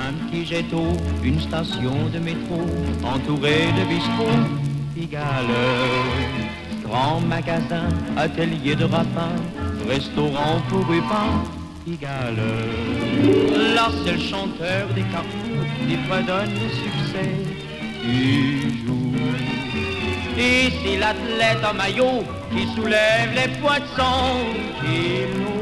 Un petit jet d'eau, une station de métro, entourée de bistrots, Pigalle. Grand magasin, atelier de rapin, restaurant pour Rupin, Pigalle. Là c'est le chanteur des carrefours qui fredonne le succès du jour. Ici l'athlète en maillot qui soulève les poids de 100 kilos.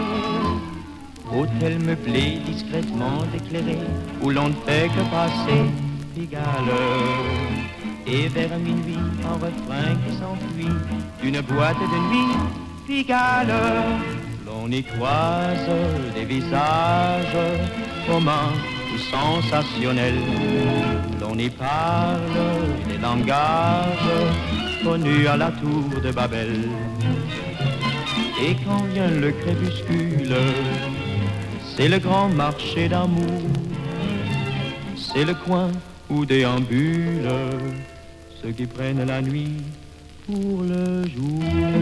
Hôtel meublé, discrètement éclairé, où l'on ne fait que passer, Pigalle. Et vers minuit, un refrain qui s'enfuit d'une boîte de nuit, Pigalle. L'on y croise des visages communs ou sensationnels. L'on y parle des langages connus à la tour de Babel. Et quand vient le crépuscule, c'est le grand marché d'amour, c'est le coin où déambulent ceux qui prennent la nuit pour le jour.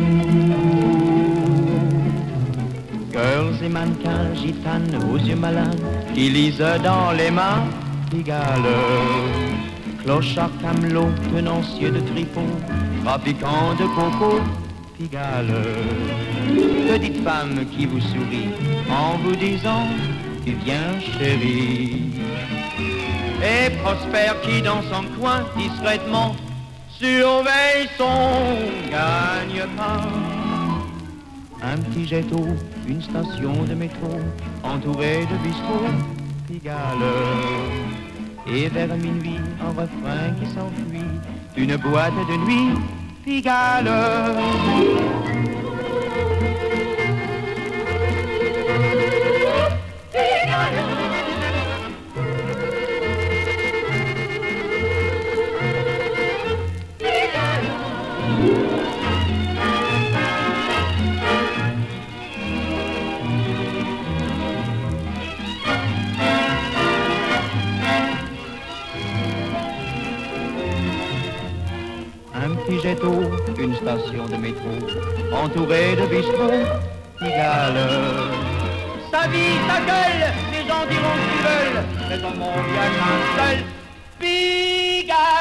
Girls et mannequins, gitanes aux yeux malins, qui lisent dans les mains, Pigalle. Clochard camelot, tenancieux de tripot, trafiquant de coco, Pigalle. Petite femme qui vous sourit en vous disant tu viens chérie. Et Prosper qui dans son coin discrètement surveille son gagne-pain. Un petit jet d'eau, une station de métro, entourée de bistrots, Pigalle. Et vers minuit, un refrain qui s'enfuit d'une boîte de nuit, Pigalle. Un petit jet d'eau, une station de métro, entourée de bistrots, Pigalle. Sa vie, sa gueule, les gens diront ce qu'ils veulent, mais dans mon bien qu'un seul, Pigalle.